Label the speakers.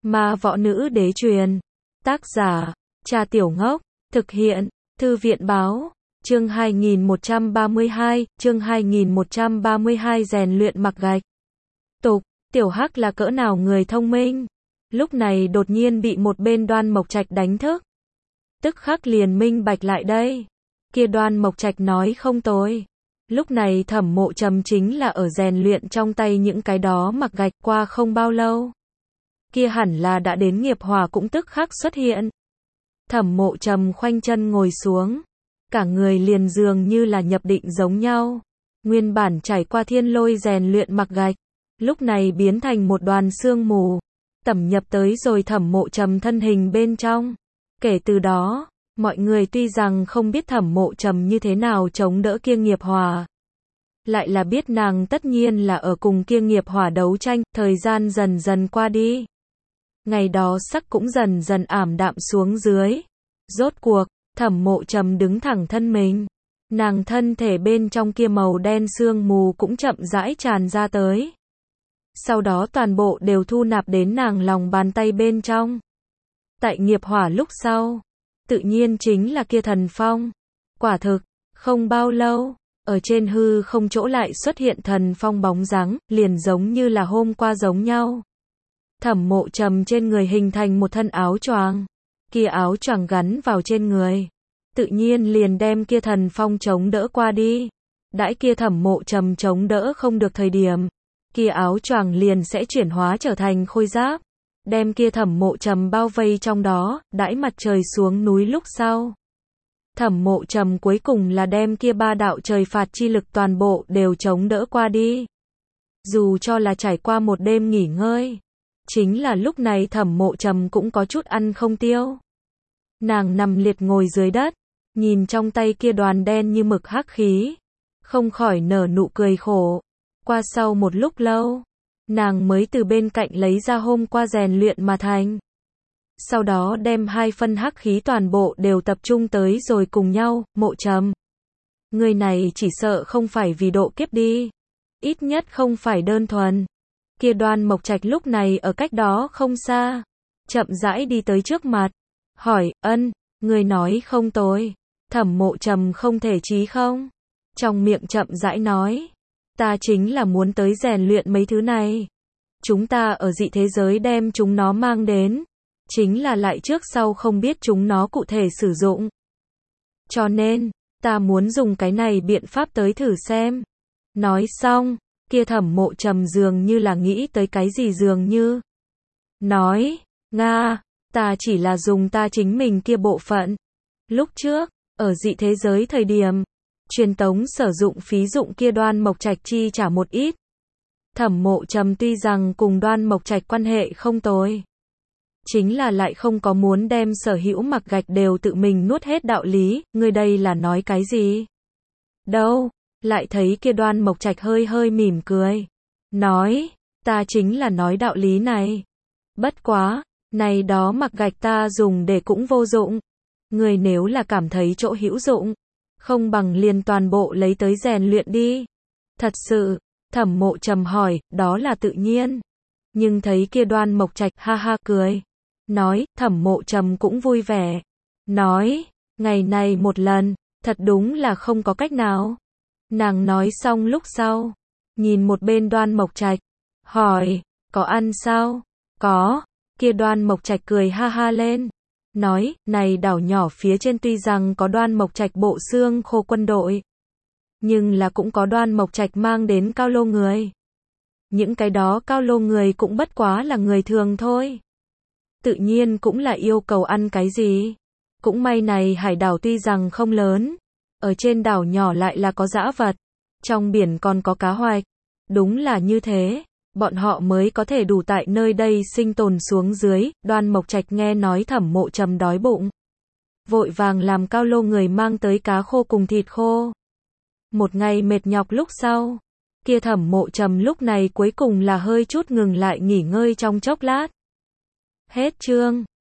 Speaker 1: Ma võ nữ đế truyền. Tác giả, Trà Tiểu Ngốc. Thực hiện, Thư viện báo. Chương 2132, rèn luyện mặc gạch. Tục, Tiểu Hắc là cỡ nào người thông minh. Lúc này đột nhiên bị một bên Đoan Mộc Trạch đánh thức. Tức khắc liền minh bạch lại đây. Kia Đoan Mộc Trạch nói không tồi. Lúc này Thẩm Mộ Trầm chính là ở rèn luyện trong tay những cái đó mặc gạch qua không bao lâu. Kia hẳn là đã đến nghiệp hỏa cũng tức khắc xuất hiện. Thẩm Mộ Trầm khoanh chân ngồi xuống. Cả người liền dường như là nhập định giống nhau. Nguyên bản trải qua thiên lôi rèn luyện mặc gạch. Lúc này biến thành một đoàn sương mù. Tẩm nhập tới rồi Thẩm Mộ Trầm thân hình bên trong. Kể từ đó, mọi người tuy rằng không biết Thẩm Mộ Trầm như thế nào chống đỡ kia nghiệp hỏa. Lại là biết nàng tất nhiên là ở cùng kia nghiệp hỏa đấu tranh, thời gian dần dần qua đi. Ngày đó sắc cũng dần dần ảm đạm xuống dưới. Rốt cuộc, Thẩm Mộ Trầm đứng thẳng thân mình. Nàng thân thể bên trong kia màu đen sương mù cũng chậm rãi tràn ra tới. Sau đó toàn bộ đều thu nạp đến nàng lòng bàn tay bên trong. Tại nghiệp hỏa lúc sau, tự nhiên chính là kia thần phong. Quả thực, không bao lâu, ở trên hư không chỗ lại xuất hiện thần phong bóng dáng, liền giống như là hôm qua giống nhau. Thẩm Mộ Trầm trên người hình thành một thân áo choàng. Kia áo choàng gắn vào trên người, tự nhiên liền đem kia thần phong chống đỡ qua đi. Đãi kia Thẩm Mộ Trầm chống đỡ không được thời điểm, kia áo choàng liền sẽ chuyển hóa trở thành khôi giáp, đem kia Thẩm Mộ Trầm bao vây trong đó. Đãi mặt trời xuống núi lúc sau, Thẩm Mộ Trầm cuối cùng là đem kia ba đạo trời phạt chi lực toàn bộ đều chống đỡ qua đi. Dù cho là trải qua một đêm nghỉ ngơi, chính là lúc này Thẩm Mộ Trầm cũng có chút ăn không tiêu. Nàng nằm liệt ngồi dưới đất, nhìn trong tay kia đoàn đen như mực hắc khí, không khỏi nở nụ cười khổ. Qua sau một lúc lâu, nàng mới từ bên cạnh lấy ra hôm qua rèn luyện mà thành. Sau đó đem hai phân hắc khí toàn bộ đều tập trung tới rồi cùng nhau. Mộ Trầm, người này chỉ sợ không phải vì độ kiếp đi. Ít nhất không phải đơn thuần. Kia Đoan Mộc Trạch lúc này ở cách đó không xa, chậm rãi đi tới trước mặt, hỏi, người nói không tồi. Thẩm Mộ Trầm không thể chí không. Trong miệng chậm rãi nói, ta chính là muốn tới rèn luyện mấy thứ này. Chúng ta ở dị thế giới đem chúng nó mang đến, chính là lại trước sau không biết chúng nó cụ thể sử dụng. Cho nên, ta muốn dùng cái này biện pháp tới thử xem. Nói xong, kia Thẩm Mộ Trầm dường như là nghĩ tới cái gì dường như. Nói, Nga, ta chỉ là dùng ta chính mình kia bộ phận. Lúc trước, ở dị thế giới thời điểm, truyền tống sử dụng phí dụng kia Đoan Mộc Trạch chi trả một ít. Thẩm Mộ Trầm tuy rằng cùng Đoan Mộc Trạch quan hệ không tồi, chính là lại không có muốn đem sở hữu mặc gạch đều tự mình nuốt hết đạo lý. Ngươi đây là nói cái gì? Đâu? Lại thấy kia Đoan Mộc Trạch hơi hơi mỉm cười. Nói, ta chính là nói đạo lý này. Bất quá, này đó mặc gạch ta dùng để cũng vô dụng. Người nếu là cảm thấy chỗ hữu dụng, không bằng liền toàn bộ lấy tới rèn luyện đi. Thật sự, Thẩm Mộ Trầm hỏi, đó là tự nhiên. Nhưng thấy kia Đoan Mộc Trạch ha ha cười. Nói, Thẩm Mộ Trầm cũng vui vẻ. Nói, ngày này một lần, thật đúng là không có cách nào. Nàng nói xong lúc sau, nhìn một bên Đoan Mộc Trạch, hỏi, có ăn sao? Có. Kia Đoan Mộc Trạch cười ha ha lên. Nói, này đảo nhỏ phía trên tuy rằng có Đoan Mộc Trạch bộ xương khô quân đội, nhưng là cũng có Đoan Mộc Trạch mang đến cao lô người. Những cái đó cao lô người cũng bất quá là người thường thôi. Tự nhiên cũng là yêu cầu ăn cái gì. Cũng may này hải đảo tuy rằng không lớn, ở trên đảo nhỏ lại là có dã vật, trong biển còn có cá hoạch. Đúng là như thế, bọn họ mới có thể đủ tại nơi đây sinh tồn xuống dưới. Đoan Mộc Trạch nghe nói Thẩm Mộ Trầm đói bụng, vội vàng làm cao lô người mang tới cá khô cùng thịt khô. Một ngày mệt nhọc lúc sau, kia Thẩm Mộ Trầm lúc này cuối cùng là hơi chút ngừng lại nghỉ ngơi trong chốc lát. Hết chương.